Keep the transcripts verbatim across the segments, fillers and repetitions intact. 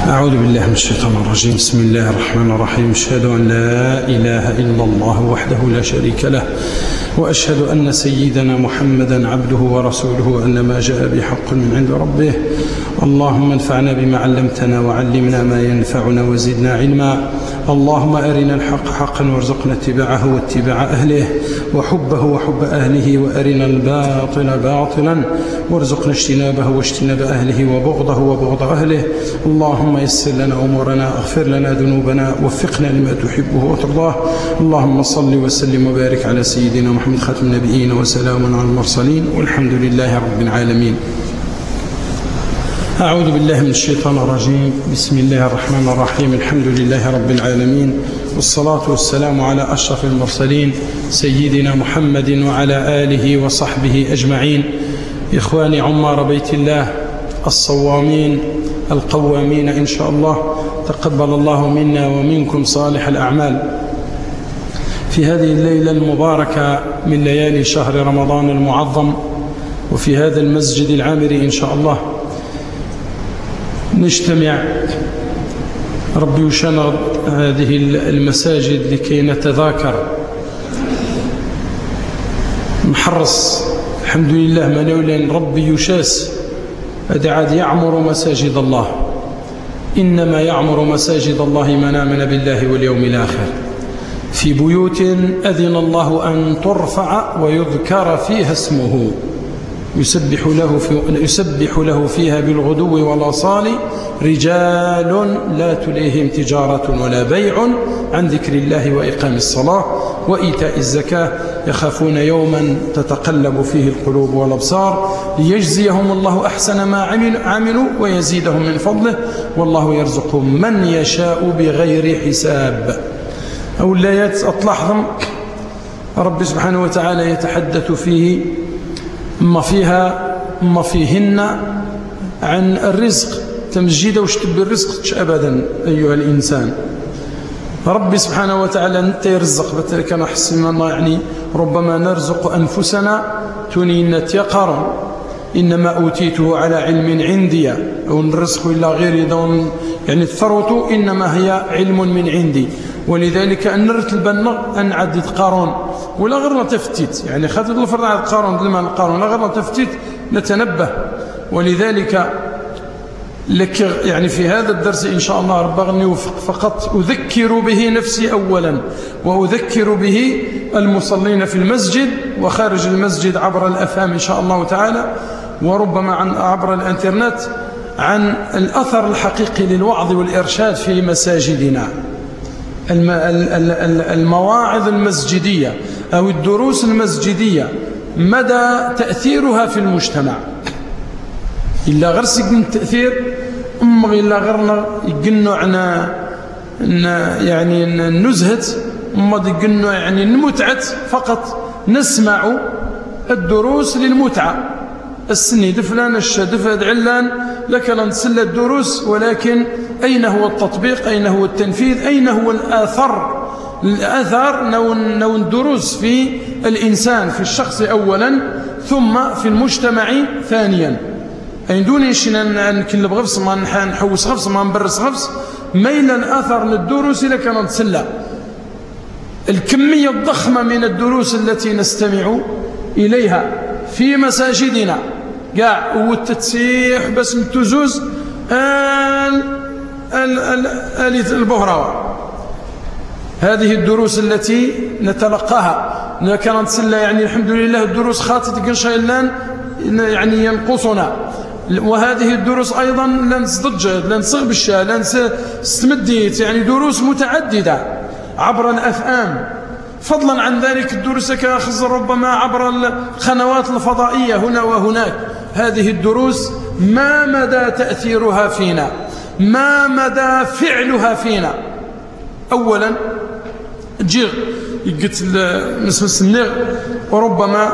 أعوذ بالله من الشيطان الرجيم. بسم الله الرحمن الرحيم. أشهد أن لا إله إلا الله وحده لا شريك له، وأشهد أن سيدنا محمدا عبده ورسوله، وأن ما جاء بحق من عند ربه. اللهم انفعنا بما علمتنا وعلمنا ما ينفعنا وزدنا علما. اللهم أرنا الحق حقا وارزقنا اتباعه واتباع أهله وحبه وحب أهله، وأرنا الباطل باطلا وارزقنا اجتنابه واجتناب أهله، وبغضه وبغض أهله. اللهم يسر لنا أمورنا، اغفر لنا ذنوبنا، وفقنا لما تحبه وترضاه. اللهم صل وسلم وبارك على سيدنا محمد خاتم النبيين، وسلام على المرسلين، والحمد لله رب العالمين. أعوذ بالله من الشيطان الرجيم. بسم الله الرحمن الرحيم. الحمد لله رب العالمين، والصلاة والسلام على أشرف المرسلين سيدنا محمد وعلى آله وصحبه أجمعين. إخواني عمار بيت الله الصوامين القوامين إن شاء الله، تقبل الله منا ومنكم صالح الأعمال. في هذه الليلة المباركة من ليالي شهر رمضان المعظم، وفي هذا المسجد العامر إن شاء الله نجتمع، ربي يشنغ هذه المساجد لكي نتذاكر. محرص الحمد لله منولين ربي يشاس هذا عاد يعمر مساجد الله. إنما يعمر مساجد الله من آمن بالله واليوم الآخر، في بيوت أذن الله أن ترفع ويذكر فيها اسمه، يسبح له, في يسبح له فيها بالغدو والآصال رجال لا تليهم تجارة ولا بيع عن ذكر الله وإقام الصلاة وإيتاء الزكاة، يخافون يوما تتقلب فيه القلوب والأبصار، ليجزيهم الله أحسن ما عملوا ويزيدهم من فضله، والله يرزق من يشاء بغير حساب. أو الآيات أطلعهم رب سبحانه وتعالى يتحدث فيه ما فيها ما فيهن عن الرزق، تمجيد وشتب الرزق أبدا أيها الإنسان. ربي سبحانه وتعالى أنت يرزق بتلك نحسن الله، يعني ربما نرزق أنفسنا تنينت يقرن، إنما أوتيته على علم عندي، أو الرزق إلا غير دون، يعني الثروة إنما هي علم من عندي. ولذلك أن نرتب أن عدد قارون ولا غير تفتيت، يعني خذت الفرد عدد قارون لما قارون لا غير تفتيت نتنبه. ولذلك لك يعني في هذا الدرس إن شاء الله ربغني وفق فقط أذكر به نفسي أولا، وأذكر به المصلين في المسجد وخارج المسجد عبر الأفهام إن شاء الله تعالى، وربما عن عبر الانترنت، عن الأثر الحقيقي للوعظ والإرشاد في مساجدنا. المواعظ المسجدية أو الدروس المسجدية مدى تأثيرها في المجتمع. إلا غير سجن التأثير أم إلا غيرنا يقنوا عنا يعني نزهت أم يقنوا يعني المتعة فقط، نسمع الدروس للمتعة. السنيد فلان الشدف علان لك نسل الدروس، ولكن أين هو التطبيق؟ أين هو التنفيذ؟ أين هو الآثر؟ الآثار نو الدروس في الإنسان، في الشخص أولا، ثم في المجتمع ثانيا. أين دوني شنا نكلب غفص ما نحوس غفص ما نبرس غفص، ميل الآثر للدروس لك نتسلى. الكمية الضخمة من الدروس التي نستمع إليها في مساجدنا قاع والتتسيح بس متزوز البهراوة، هذه الدروس التي نتلقاها كانت نتسلى. يعني الحمد لله الدروس خاطت قنشيلان يعني ينقصنا، وهذه الدروس أيضا لن تصدجد لن تصغبش لن استمديت، يعني دروس متعددة عبر الأفهام. فضلا عن ذلك الدروس كأخذ ربما عبر القنوات الفضائية هنا وهناك. هذه الدروس ما مدى تأثيرها فينا، ما مدى فعلها فينا. أولا جيغ يقت نسمس النغ، وربما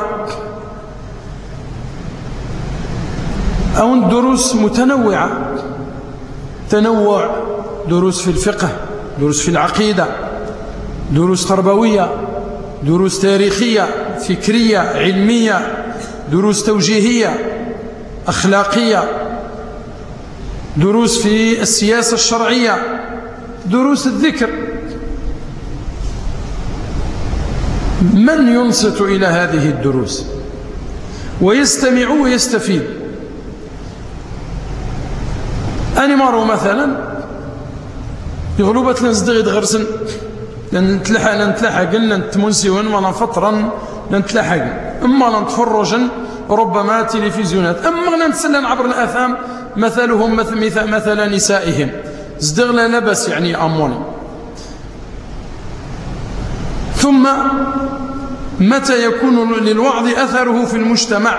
أو دروس متنوعة، تنوع دروس في الفقه، دروس في العقيدة، دروس تربوية، دروس تاريخية فكرية علمية، دروس توجيهية أخلاقية، دروس في السياسة الشرعية، دروس الذكر. من ينصت إلى هذه الدروس ويستمع ويستفيد؟ أنا مروا مثلا يغلوبة لنزدغ يدغرسن لنتلحق لنتلحق لنتمنسيون ولا فترا لنتلحق إما لنتفرجن ربما تلفزيونات، أما لنتسلن عبر الآثام مثلهم مثل, مثل نسائهم زدغ لا لبس يعني أموني. ثم متى يكون للوعظ أثره في المجتمع؟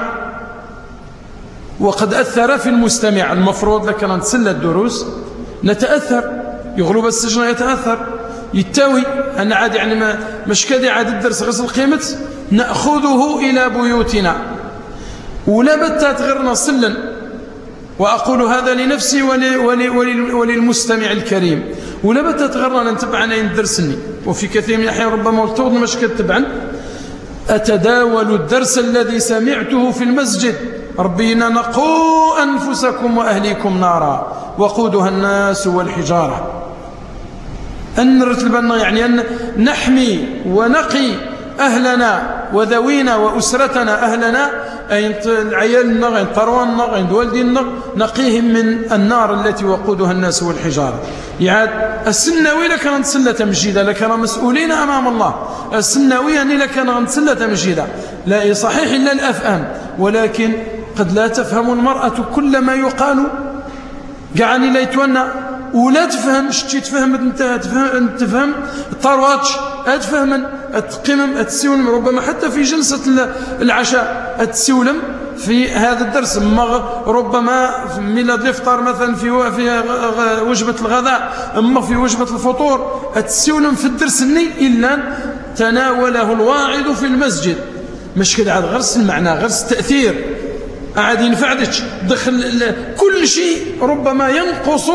وقد أثر في المستمع. المفروض لك أن نتسلى الدروس نتأثر، يغلب السجن يتأثر يتاوي أنا عاد يعني ما مش كذي عاد الدرس غسل قيمة نأخذه إلى بيوتنا ولا بتات غيرنا صلا. وأقول هذا لنفسي ولي ولي ولي وللمستمع الكريم، ولا بتات غيرنا نتبعنا يندرسني. وفي كثير من الأحيان ربما ارتوض مش كتبعا أتداول الدرس الذي سمعته في المسجد. ربنا نقوا أنفسكم وأهليكم نارا وقودها الناس والحجارة. أن نرتبنا يعني أن نحمي ونقي أهلنا وذوينا وأسرتنا، أهلنا أي عيالنا أي طرواننا أي والدينا نقيهم من النار التي وقودها الناس والحجارة. يعني السنوي لكان سلة مجيدة، لكان مسؤولين أمام الله. السنوي يعني لكان سلة مجيدة لا صحيح إلا الأفهام، ولكن قد لا تفهم المرأة كل ما يقال. قعني لا يتونى ولا تفهم شتي تفهم انت تفهم تفهم الطرواتش اتفهم اتقمم اتسولم ربما حتى في جلسة العشاء اتسولم في هذا الدرس. ربما ميلاد الافطار مثلا في في وجبة الغداء، اما في وجبة الفطور اتسولم في الدرس الني الا تناوله الواعظ في المسجد. مش كده عاد غرس المعنى غرس التأثير عاد ينفعك دخل كل شيء ربما ينقص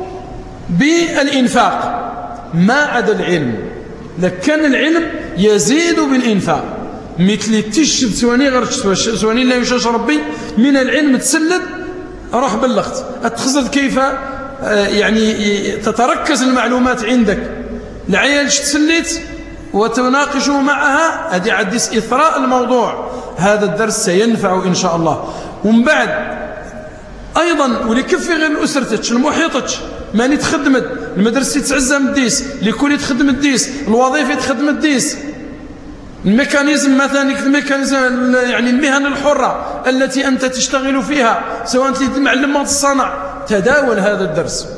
بالإنفاق ما عدا العلم. لكن العلم يزيد بالإنفاق مثل التشد سواني غير سواني لا يشاش ربي من العلم تسلد روح بلغت أتخزد كيف يعني تتركز المعلومات عندك العيال تسليت وتناقشوا معها هذه عدس إثراء الموضوع. هذا الدرس سينفع إن شاء الله. ومن بعد أيضا ولكفي غير أسرتك المحيطك ماني تخدمت المدرسة تعزم الديس لكل تخدم الديس الوظيفة تخدم الديس الميكانيزم مثلا الميكانيزم يعني المهن الحرة التي أنت تشتغل فيها سواء أنت معلم الصنع. تداول هذا الدرس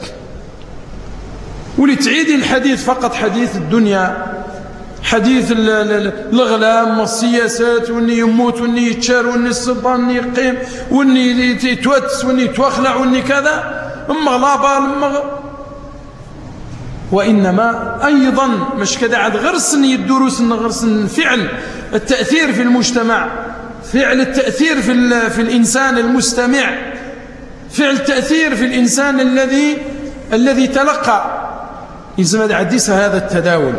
ولتعيدي الحديث فقط حديث الدنيا، حديث الغلام والسياسات واني يموت واني يتشار واني السلطان واني يقيم واني يتوتس واني يتوخلع واني كذا اما غلابة اما. وإنما أيضا مش كذا عاد غرسن الدروس غرسن فعل التأثير في المجتمع، فعل التأثير في, في الإنسان المستمع، فعل التأثير في الإنسان الذي الذي تلقى. إذا عديس هذا التداول.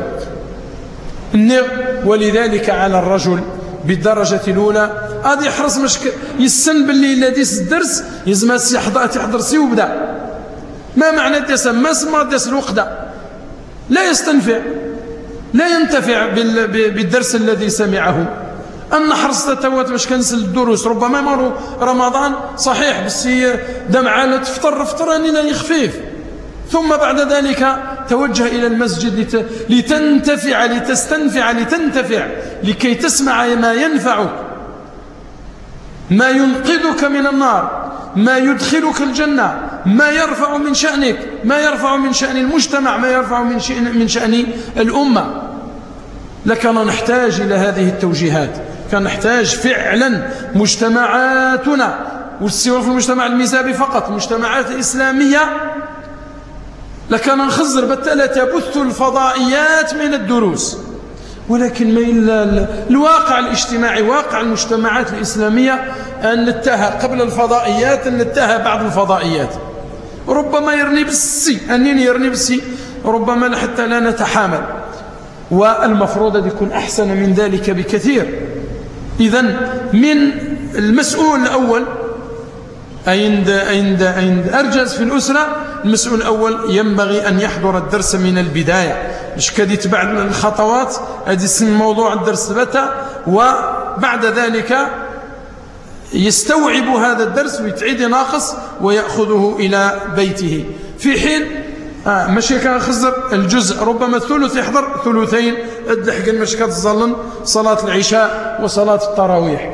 ولذلك على الرجل بالدرجة الأولى هذا يحرص مش يسن باللي الذي الدرس يزم يحضر سي وبدا. ما معنى الدرس ما سمى الدرس الوقت لا يستنفع لا ينتفع بالدرس الذي سمعه. أن حرصت توات مش كنسل الدروس ربما مروا رمضان صحيح بس دمعة تفطر فطراني لا يخفيف، ثم بعد ذلك توجه إلى المسجد لتنتفع لتستنفع لتنتفع لكي تسمع ما ينفعك، ما ينقذك من النار، ما يدخلك الجنة، ما يرفع من شأنك، ما يرفع من شأن المجتمع، ما يرفع من شأن, من شأن الأمة. لكن نحتاج إلى هذه التوجيهات. كان نحتاج فعلا مجتمعاتنا والسيور في المجتمع الميزابي فقط مجتمعات إسلامية لكان نخزر بالتالي تبث الفضائيات من الدروس. ولكن ما إلا الواقع الاجتماعي واقع المجتمعات الإسلامية أن نتهى قبل الفضائيات أن نتهى بعض الفضائيات ربما يرني بالسي أنني يرني بالسي ربما حتى لا نتحامل. والمفروض أن يكون أحسن من ذلك بكثير. إذن من المسؤول الأول عند عند عند أرجز في الأسرة، المسؤول الأول ينبغي أن يحضر الدرس من البداية، مش كده يتبع الخطوات هذه اسم موضوع الدرس بتا، وبعد ذلك يستوعب هذا الدرس ويتعيد ناقص ويأخذه إلى بيته، في حين آه ماشي كان خزر الجزء ربما الثلث يحضر ثلثين الدحق مش كتظلن صلاة العشاء وصلاة التراويح.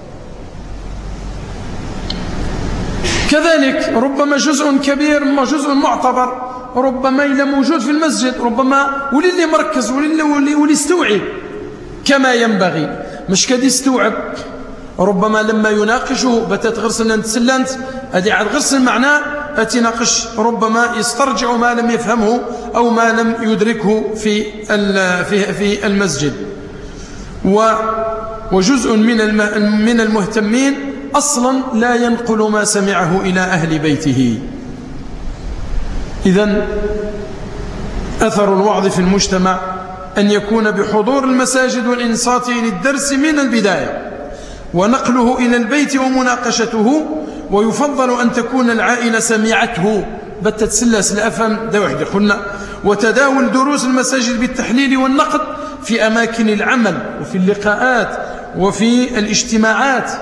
كذلك ربما جزء كبير ما جزء معتبر ربما إلا موجود في المسجد، ربما ولي اللي مركز ولي اللي يستوعب كما ينبغي، مش كد يستوعب ربما لما يناقشه بتات غرسل نتسلنت هذه عاد غرسل معناه أتناقش ربما يسترجع ما لم يفهمه أو ما لم يدركه في في في المسجد. وجزء من من المهتمين أصلا لا ينقل ما سمعه إلى أهل بيته. إذن أثر الوعظ في المجتمع أن يكون بحضور المساجد والإنصات للدرس من البداية ونقله إلى البيت ومناقشته، ويفضل أن تكون العائلة سمعته بتتسلس الأفهم ده وحده قلنا، وتداول دروس المساجد بالتحليل والنقد في أماكن العمل وفي اللقاءات وفي الاجتماعات.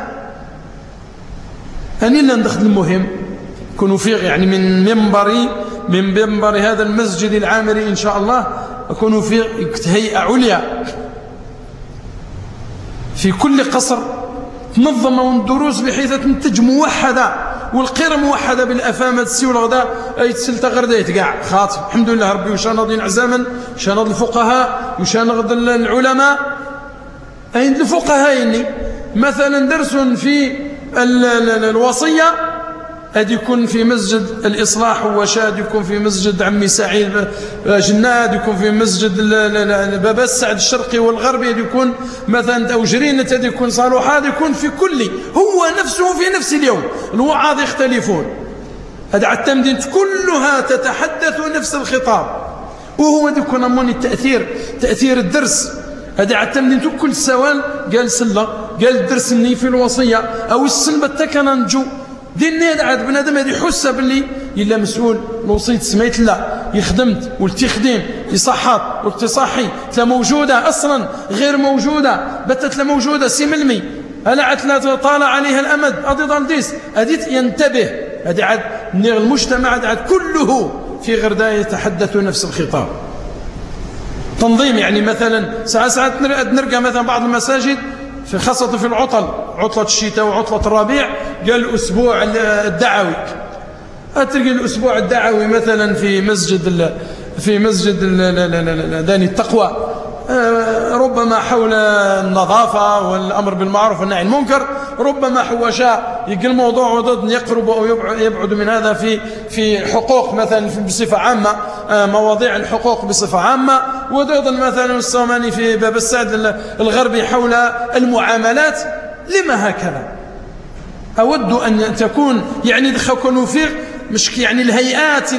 أني اللي ندخل المهم كونوا فيه يعني من منبري من منبر هذا المسجد العامري إن شاء الله أكونوا فيه هيئة عليا في كل قصر تنظم الدروس بحيث تنتج موحدة والقرى موحدة بالأفامة تسي والغداء أي تسلت غرديت كاع خاطر الحمد لله ربي وشانض عزاما شانض الفقهاء وشانض العلماء. أين الفقهاء إني مثلا درس في الوصية أد يكون في مسجد الإصلاح وشاد، يكون في مسجد عمي سعيد جناد، يكون في مسجد باب السعد الشرقي والغربي، يكون مثلا أو جرينة أد يكون صالوحات، يكون في كل هو نفسه في نفس اليوم الوعاظ يختلفون، هذا التمدين كلها تتحدث نفس الخطاب، وهو يكون أموني التأثير تأثير الدرس هذا التمدين كل سوال قال سلة قال الدرس الني في الوصية أو السلبة تكنا نجو ديني عاد بنادم هذه حسه باللي الا مسؤول الوصيت سميت لا يخدمت والتخديم يصحات والتصحي تلا موجوده اصلا غير موجوده بتت لا موجوده سي ملمي هلا عاد طال عليها الامد ادي ضلديس اديت ينتبه هذه عاد المجتمع عاد كله في غرداء يتحدث نفس الخطاب. تنظيم يعني مثلا ساعات ساعات نرجع مثلا بعض المساجد في خاصة في العطل عطلة الشتاء وعطلة الربيع قال الأسبوع الدعوي، أتلقى الأسبوع الدعوي مثلا في مسجد في مسجد داني التقوى ربما حول النظافة والأمر بالمعروف والنهي عن المنكر، ربما حوشاء يقل الموضوع وضد يقرب أو يبعد من هذا في في حقوق مثلا بصفة عامة مواضيع الحقوق بصفة عامة، وضد مثلا الصوماني في باب السعد الغربي حول المعاملات. لما هكذا؟ أود أن تكون يعني دخلوا فيه مش يعني الهيئات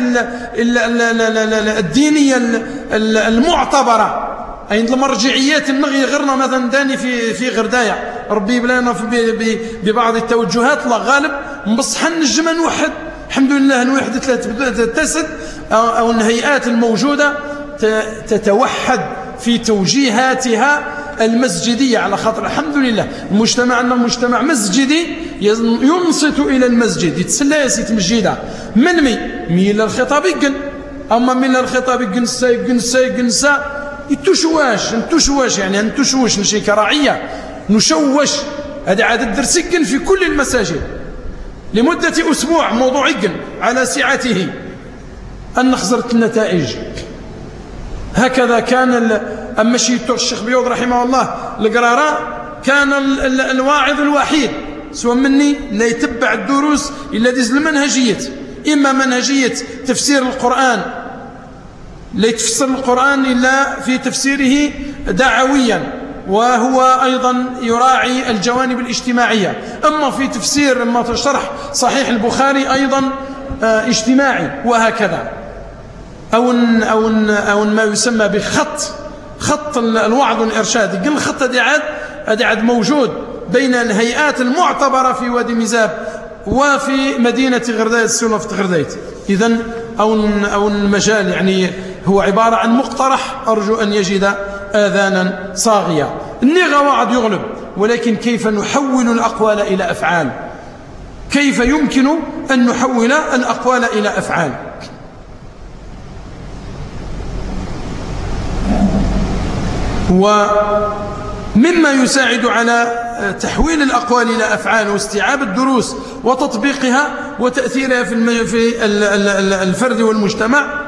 الدينية المعتبرة عند المرجعيات النغي غيرنا مثلا داني في في غردايا ربي بلانا ببعض التوجهات لا غالب مبصحن الجمع نوحد الحمد لله الوحدة تتسد أو الهيئات الموجودة تتوحد في توجيهاتها المسجدية على خاطر الحمد لله المجتمع عندنا مجتمع مسجدي ينصت إلى المسجد يتسلى يسيت مسجدا من مي ميل الخطاب يقن أما ميل الخطاب يقن سا يقن سا يقن سا يتشواش نتشواش يعني نتشوش نشي كراعية نشوش هذا عاد الدرس يقن في كل المساجد لمدة أسبوع موضوع يقن على سعته أن خزرت النتائج. هكذا كان أما شيء الشيخ بيوض رحمه الله القرارة كان الواعظ الوحيد سوى مني لا يتبع الدروس إلا ديز المنهجية، إما منهجية تفسير القرآن لا يتفسر القرآن إلا في تفسيره دعويا وهو أيضا يراعي الجوانب الاجتماعية، أما في تفسير أما شرح صحيح البخاري أيضا اجتماعي، وهكذا أو أو أو ما يسمى بخط خط الوعظ والإرشاد. يقول الخط هذا عاد هذا عاد موجود بين الهيئات المعتبرة في وادي ميزاب وفي مدينة غردايت سونفت غردايت. إذن أو أو المجال يعني هو عبارة عن مقترح، أرجو أن يجد آذانا صاغية. النغة واعد يغلب، ولكن كيف نحول الأقوال إلى أفعال؟ كيف يمكن أن نحول الأقوال إلى أفعال؟ ومما يساعد على تحويل الأقوال إلى أفعال واستيعاب الدروس وتطبيقها وتأثيرها في الفرد والمجتمع،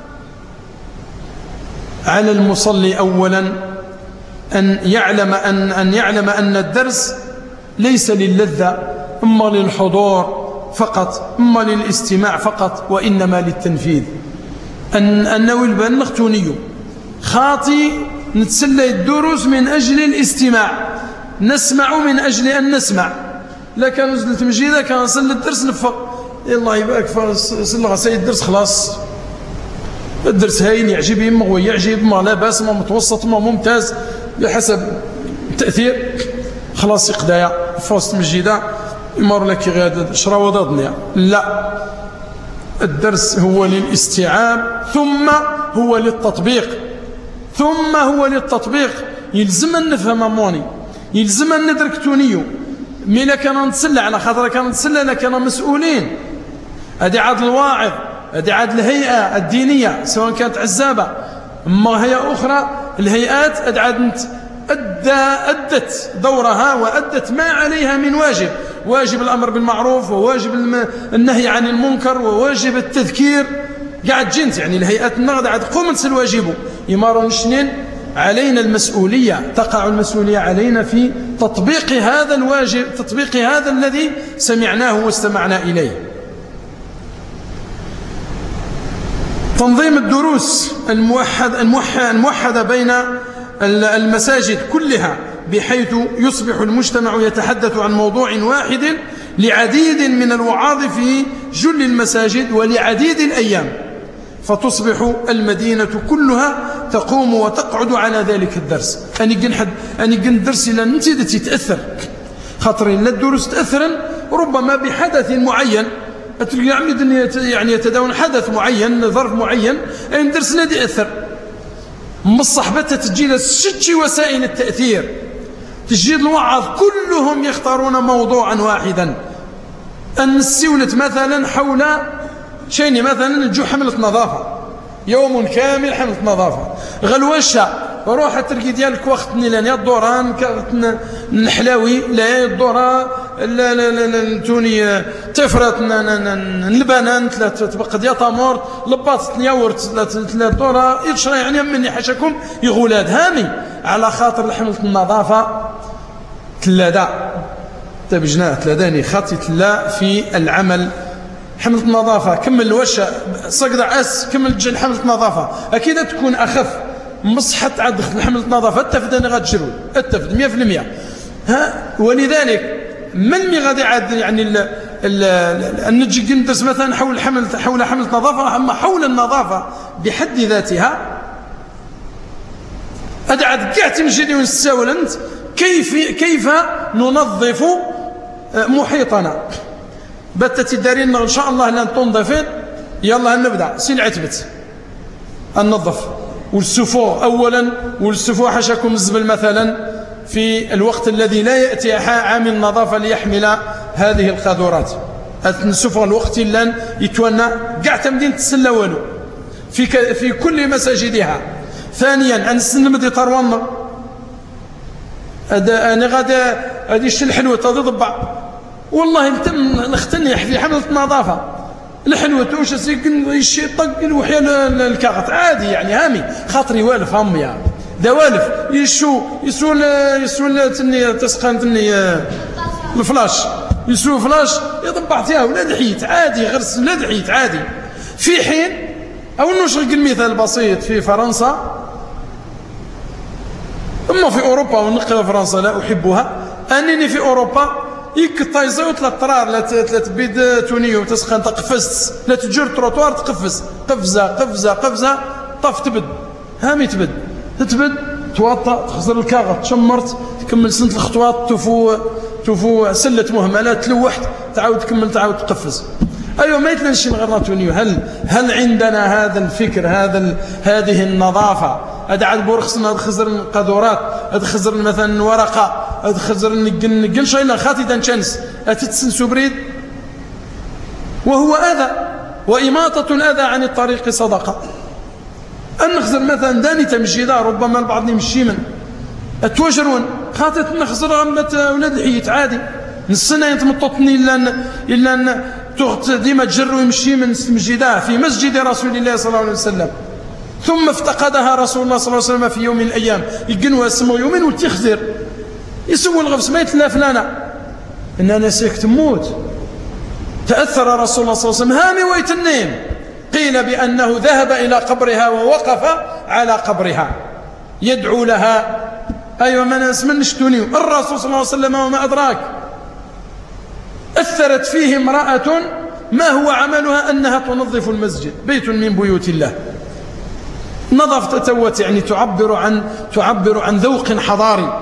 على المصلي أولا أن يعلم أن أن يعلم أن الدرس ليس للذة إما للحضور فقط إما للاستماع فقط، وإنما للتنفيذ. أن أنه البن نختوني خاطي نتسلى الدروس من أجل الاستماع، نسمع من أجل أن نسمع. لا كان نزلت مجيدة كان نصل الدرس نفق الله يبارك فصل سيد الدرس خلاص، الدرس هاين يعجب يما هو يعجب ما لا باس ما متوسط ما ممتاز بحسب التأثير خلاص يقضايا فوسط مجيدة يمر لك غادة شراوة ضدنيا. لا، الدرس هو للاستيعاب ثم هو للتطبيق ثم هو للتطبيق. يلزم أن نفهم موني، يلزم أن ندرك تونيو مين كان نتسلى على خاطر كان نتسلى أنا كان مسؤولين. هذه عاد الواعظ، هذه عاد الهيئة الدينية سواء كانت عزابة أما هيئة أخرى، الهيئات أدعد أدى أدت دورها وأدت ما عليها من واجب، واجب الأمر بالمعروف وواجب النهي عن المنكر وواجب التذكير. قاعد جنت يعني الهيئات النغض عاد قومت الواجب يمارون شنين علينا المسؤولية، تقع المسؤولية علينا في تطبيق هذا الواجب، تطبيق هذا الذي سمعناه واستمعنا إليه. تنظيم الدروس الموحد الموحدة بين المساجد كلها بحيث يصبح المجتمع يتحدث عن موضوع واحد لعديد من الوعاظ في جل المساجد ولعديد الأيام، فتصبح المدينة كلها تقوم وتقعد على ذلك الدرس. أني قنحد أني قن درس إلى نتيجة تتأثر خاطرين لا الدروس تأثرا ربما بحدث معين يعني يتداول حدث معين ظرف معين أن درس لا يأثر مصحبتها تجي ست وسائل التأثير تجيد الوعظ كلهم يختارون موضوعا واحدا. أن السولة مثلا حول شيء مثلا نجو حملة نظافة يوم كامل حملة نظافة غلوشة روح تركي ديالك وقت لان الدوران الحلاوي لا الدورة لا لا لا توني تفرط البنان تبقى ديال تمور لباط يورت ثلاث دورة يشرى يعني مني حاشاكم يغولاد هامي على خاطر حملة النظافة ثلاثة تبجنا ثلاثاني خاطي ثلا في العمل حملة النظافة كمل الوشة صقد عس كمل جل حملة النظافة أكيد تكون أخف مصحة عاد حملة النظافة التفداني غاد جرود التفد مية في المية ها. ولذلك من مي غادي عاد يعني النجي ندرس مثلا حول حمل حول حملة نظافة أما حول النظافة بحد ذاتها أدعد كاع تمشي ونستاول أنت كيف كيف ننظف محيطنا بتت دارين إن شاء الله لن تنظفين يلا نبدأ سيل عتبت النظف والسفو أولا والسفو حشاكم الزبل مثلا في الوقت الذي لا يأتي عامل النظافة ليحمل هذه القاذورات السفو الوقت لن يتونى قاع تمدين تسلى والو في في كل مساجدها. ثانيا أن السنمدي طروان أنا غادا هذه الشيء الحلوة تضبع والله انت نختني في حملة النظافة الحلوة توش سيكن الشيء طق الوحيل الكاغط عادي يعني هامي خاطري والف هم يا دوالف يشو يسول يسول تني تسخن تني الفلاش يسول فلاش يضبع فيها ولا دحيت عادي غرس لا دحيت عادي. في حين او نشرق المثال بسيط في فرنسا اما في اوروبا ونقل فرنسا لا احبها انني في اوروبا يكطايزو ثلاث طرار لا ثلاث بيد تونيو تسخن تقفز لا تجر تروطوار تقفز قفزه قفزه قفزه طف تبد هامي تبد تتبد توطى تخزر الكاغط تشمرت تكمل سنه الخطوات تفو توفوا سلة مهملات تلوحت تعاود تكمل تعاود تقفز. أيوة ما يتلنش نغراتوني. هل هل عندنا هذا الفكر هذا هذه النظافة؟ أدعاد بورخصنا خزر القدورات أدخزر مثلا ورقة أدخزر نقل نقل شيء لا خاطي دانشانس أتتسنسو بريد. وهو أذى وإماطة الأذى عن الطريق صدقة. أن نخزر مثلا داني تمشيدا ربما البعض يمشي من أتوجرون خاطت نخزر غمة ولاد الحيت عادي نصنا يتمططني إلا إلا أن تغت ديما تجروا يمشي من مسجدا في مسجد رسول الله صلى الله عليه وسلم. ثم افتقدها رسول الله صلى الله عليه وسلم في يوم من الأيام يقنوا اسمه يومين وتخزر يسوي الغفص ما يتلا فلانا إن أنا سيك تموت. تأثر رسول الله صلى الله عليه وسلم هامي ويتنين. قيل بأنه ذهب إلى قبرها ووقف على قبرها يدعو لها. أيوة ما ناس من نشتوني الرسول صلى الله عليه وسلم وما أدراك. أثرت فيه امرأة ما هو عملها أنها تنظف المسجد بيت من بيوت الله. نظف تتوت يعني تعبر عن تعبر عن ذوق حضاري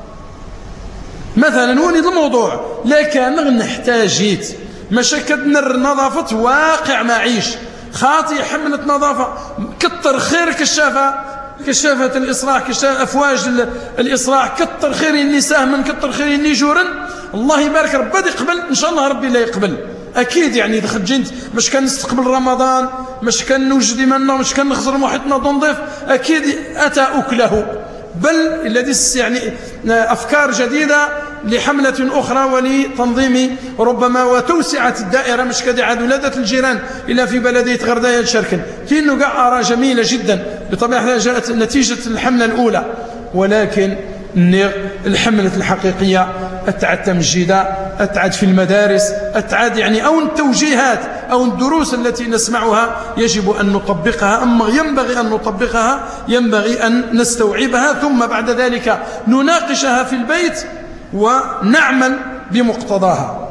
مثلا. وني الموضوع لكن نحتاجيت مشكدنا النظافة واقع معيش خاطي حملت نظافة كتر خير كشافة كشافة الإصلاح كشافة أفواج الإصلاح كتر خير النساء من كتر خير النجورا. الله يبارك ربي يقبل إن شاء الله ربي لا يقبل أكيد يعني دخل جنت مش كان نستقبل رمضان مش كان نوجد منا مش كان نخزر محيطنا تنظيف أكيد أتى أكله. بل الذي يعني أفكار جديدة لحملة أخرى ولتنظيم ربما وتوسعة الدائرة مش كده عاد ولادة الجيران إلا في بلدية غرداية شركن كأنه قاع أرى جميلة جدا. بطبيعة جاءت نتيجة الحملة الأولى ولكن الحملة الحقيقية أتعد تمجيدا أتعد في المدارس أتعد يعني أو التوجيهات أو الدروس التي نسمعها يجب أن نطبقها. أما ينبغي أن نطبقها ينبغي أن نستوعبها ثم بعد ذلك نناقشها في البيت ونعمل بمقتضاها.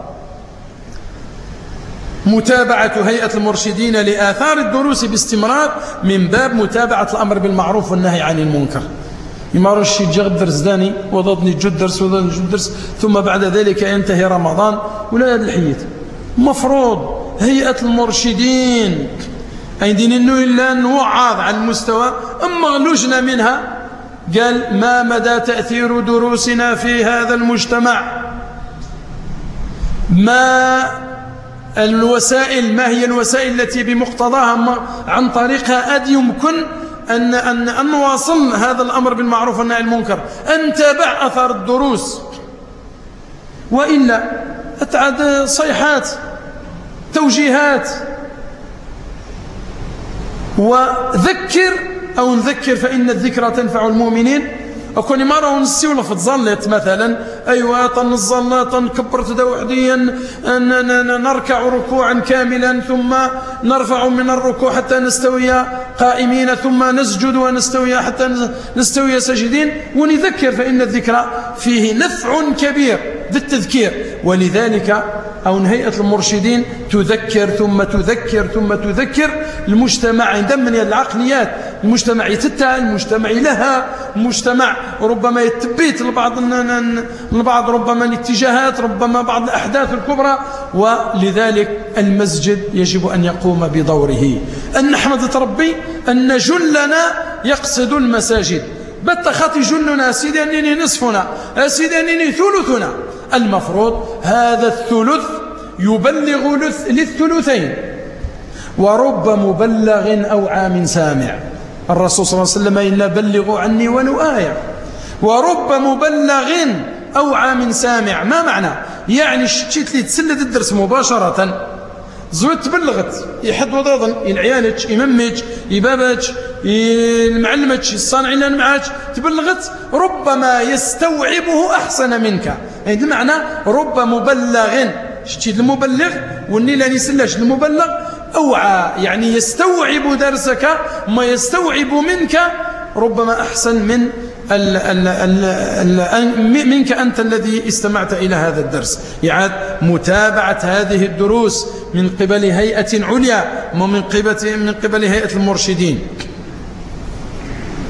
متابعة هيئة المرشدين لآثار الدروس باستمرار من باب متابعة الأمر بالمعروف والنهي عن المنكر. يمارش يجي الدرس داني وضضني جد درس وضضني جد درس ثم بعد ذلك ينتهي رمضان ولا هذا الحيث. مفروض هيئة المرشدين عندنا إنه إلا نوعظ على المستوى. أما لجنة منها قال ما مدى تأثير دروسنا في هذا المجتمع ما الوسائل ما هي الوسائل التي بمقتضاها عن طريقها أد يمكن أن, أن, أن نواصل هذا الأمر بالمعروف والنهي عن المنكر أن تابع أثر الدروس. وإلا أتعد صيحات توجيهات. وذكر أو نذكر فإن الذكرى تنفع المؤمنين. أكون مرة ونسيو لفت ظلت مثلا أيوة تنظلنا تنكبر تدوحديا نركع ركوعا كاملا ثم نرفع من الركوع حتى نستوي قائمين ثم نسجد ونستوي حتى نستوي ساجدين. ونذكر فإن الذكرى فيه نفع كبير بالتذكير. ولذلك أو هيئة المرشدين تذكر ثم تذكر ثم تذكر المجتمع عندما من العقليات المجتمع يتتع المجتمع لها المجتمع ربما يتبيت لبعض البعض ربما الاتجاهات ربما بعض الأحداث الكبرى. ولذلك المسجد يجب أن يقوم بدوره. أن نحمد ربي أن جلنا يقصد المساجد بتخط جلنا سيدي أنني نصفنا سيدي أنني ثلثنا. المفروض هذا الثلث يبلغ للثلثين ورب مبلغ أو عام سامع. الرسول صلى الله عليه وسلم إلا بلغوا عني ولو آية. ورب مبلغ أو عام سامع ما معنى؟ يعني شتيت لي تسلد الدرس مباشرة زوت تبلغت يحد وضاضا العيالك يممك يبابك المعلمك الصانعين معك تبلغت ربما يستوعبه أحسن منك. يعني المعنى رب مبلغ شتيت المبلغ والني لا يسلش المبلغ أوعى يعني يستوعب درسك ما يستوعب منك ربما أحسن من ال ال ال ال منك أنت الذي استمعت إلى هذا الدرس. يعني متابعة هذه الدروس من قبل هيئة عليا ومن قبل من قبل هيئة المرشدين.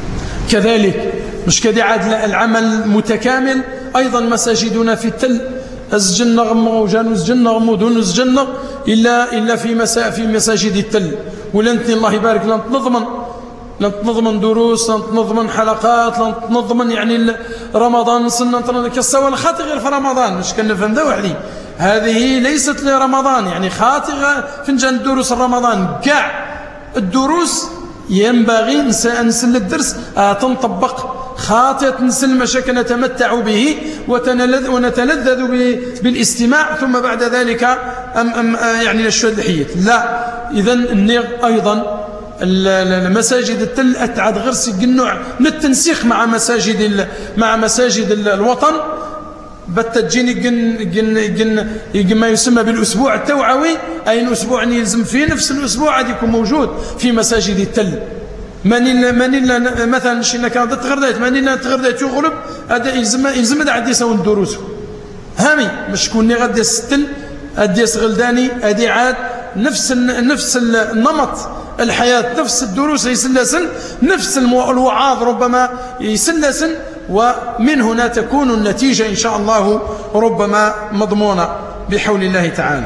كذلك مش كده عاد العمل متكامل. أيضا مساجدنا في التل الزجن غمغ وجان الزجن غمودون الزجن إلا إلا في مسا في مساجد التل. ولنتني الله يبارك لن تنظمن لن تنظمن دروس، لن تنظمن حلقات، لن تنظمن يعني رمضان سنة كالسوى خاطئ غير في رمضان. مش كنفهم ذا وحدي، هذه ليست لرمضان، يعني خاطئ فنجان الدروس رمضان كاع الدروس ينبغي نسل الدرس تنطبق خاطئة نسل مشاكل نتمتع به ونتلذذ بالاستماع، ثم بعد ذلك أم أم يعني نشهد الحيات. لا، إذن أيضا المساجد التل أتعد غرس النوع من التنسيق مع مساجد مع مساجد الوطن، بتجيني جن جن جن جن ما يسمى بالأسبوع التوعوي، أي الأسبوع أن يلزم فيه نفس الأسبوع عاد يكون موجود في مساجد التل. من من مثلا شينا كانت تغردات من تغردات يغلب هذا يلزم يلزم هذا عاد يسوي الدروس هامي مش كوني غادي التل أدي غلداني أدي عاد نفس نفس النمط الحياة، نفس الدروس يسلسل، نفس الوعاظ ربما يسلسل، ومن هنا تكون النتيجة إن شاء الله ربما مضمونة بحول الله تعالى.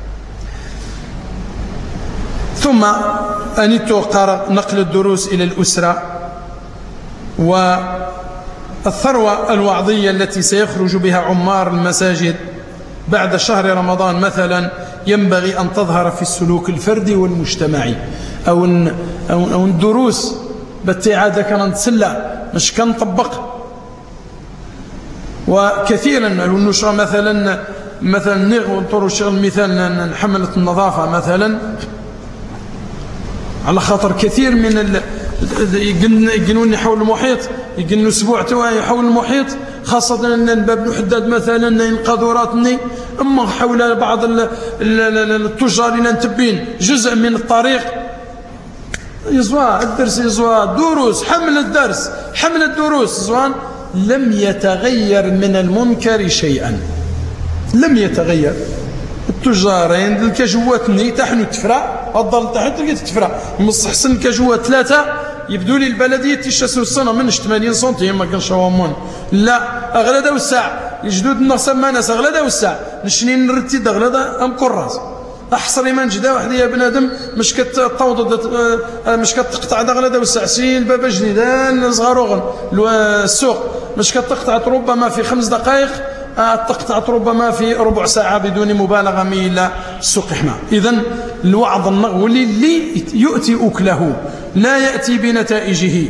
ثم أن توقر نقل الدروس إلى الأسرة، والثروة الوعظية التي سيخرج بها عمار المساجد بعد شهر رمضان مثلا ينبغي أن تظهر في السلوك الفردي والمجتمعي، أو أو الدروس بالتعادة كان نتسلى مش كنطبق. وكثيرا النشرة مثلا مثلا نغطر الشغل مثال حملة النظافة مثلا، على خاطر كثير من يقنوني حول المحيط، يقنوا اسبوع توعي حول المحيط، خاصة أن باب الحداد مثلا ينقذوراتني، أما حول بعض التجار اللي نتبين جزء من الطريق يزوى الدرس، يزوى دروس، حمل الدرس، حمل الدروس زوان، لم يتغير من المنكر شيئا، لم يتغير. التجارين الكاجواتني تحنو تفرع، الضل تحنو تلقى تفرع، مستحسن الكاجوات ثلاثة يبدو لي البلدية تيشاسو السنة منش ثمانين سنتيم ما كانش هوامون، لا أغلى والساعة الجدود الناس ما ناس أغلى والساعة نشنين نرتي أغلى أم كراس أحصر من جدا واحد يا بنادم مش كتطوض مش كتقطع أغلى والساعة سين بابا جنيدان صغاروغن السوق مش كتقطع ربما في خمس دقائق، تقطعت ربما في ربع ساعة بدون مبالغة إلى السوق حما. إذن الوعظ النغولي اللي يؤتي أكله لا يأتي بنتائجه.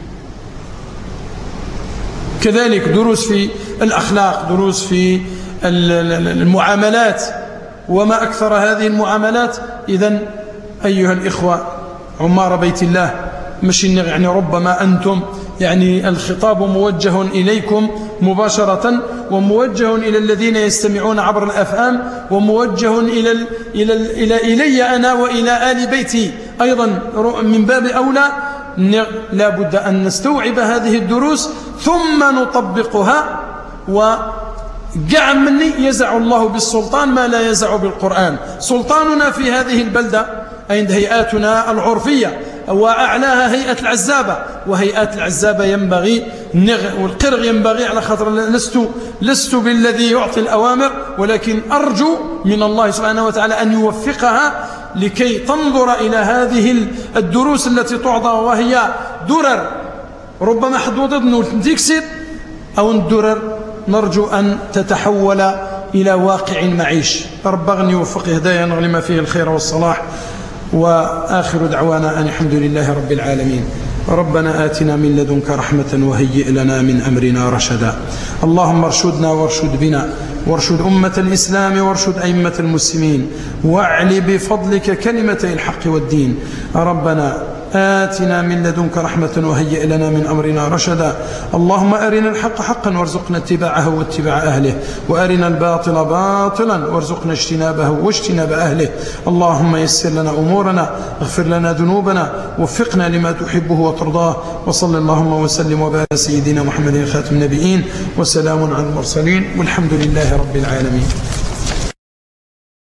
كذلك دروس في الأخلاق، دروس في المعاملات، وما أكثر هذه المعاملات. إذن أيها الإخوة عمار بيت الله، مش يعني ربما أنتم يعني الخطاب موجه إليكم مباشرة، وموجه إلى الذين يستمعون عبر الأفهام، وموجه إلى ال إلى ال إلى إلي أنا وإلى آل بيتي أيضا من باب أولى. لا بد أن نستوعب هذه الدروس ثم نطبقها. وقع مني يزع الله بالسلطان ما لا يزع بالقرآن. سلطاننا في هذه البلدة عند هيئاتنا العرفية، وأعلاها هيئة العزابة، وهيئات العزابة ينبغي والقرغ ينبغي، على خاطر لست لست بالذي يعطي الأوامر، ولكن أرجو من الله سبحانه وتعالى أن يوفقها لكي تنظر إلى هذه الدروس التي تعطى، وهي درر ربما حدودة تكسد أو الدرر نرجو أن تتحول إلى واقع معيش. رب أغني يوفق هدايا لما فيه الخير والصلاح. وآخر دعوانا أن الحمد لله رب العالمين. ربنا آتنا من لدنك رحمة وهيئ لنا من أمرنا رشدا. اللهم ارشدنا وارشد بنا، وارشد أمة الإسلام، وارشد أئمة المسلمين، واعل بفضلك كلمتي الحق والدين. ربنا آتنا من لدنك رحمة وهيئ لنا من أمرنا رشدا. اللهم أرنا الحق حقا وارزقنا اتباعه واتباع أهله، وأرنا الباطل باطلا وارزقنا اجتنابه واجتناب أهله. اللهم يسر لنا أمورنا، اغفر لنا ذنوبنا، وفقنا لما تحبه وترضاه. وصل اللهم وسلم وبارك سيدنا محمد خاتم النبيين، وسلام على المرسلين، والحمد لله رب العالمين.